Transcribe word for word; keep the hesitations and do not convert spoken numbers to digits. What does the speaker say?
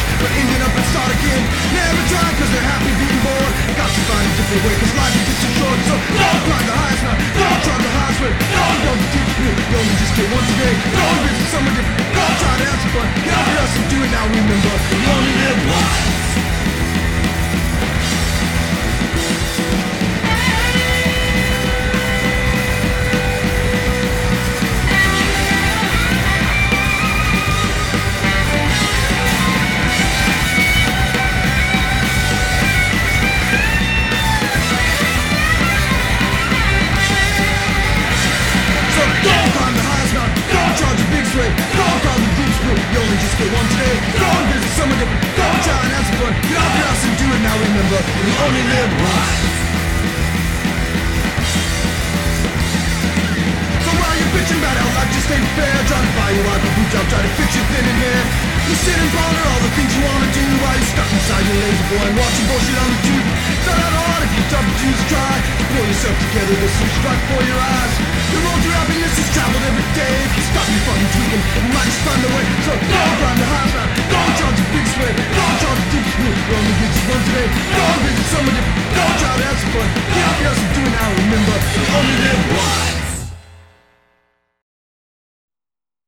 finish, but ending up and start again. Never try cause they're happy being bored. Got to find a different way cause life is just too short. So don't climb the highest mountain, don't try the highest way. Don't go the deepest pit, you only just get once a day. Don't visit somewhere different, don't try to have some fun. Get off your ass and do it now, remember, you only live once. Don't call the deep screw, you only just get one today. Go and visit someone different, go and try and have some fun. Get off your ass and do it now, remember, you only live once. So while you're bitching about how life just ain't fair, trying to buy your life a boot job, try to fix your thinning hair. You sit and ponder all the things you wanna do while you're stuck inside your lazy boy and watching bullshit on the tube. It's not that hard if you're tough to choose, try to pull yourself together, this is right before your eyes. The road to happiness is traveled every day. If you stop, you fucking tweaking, you might just find a way. So don't climb the highest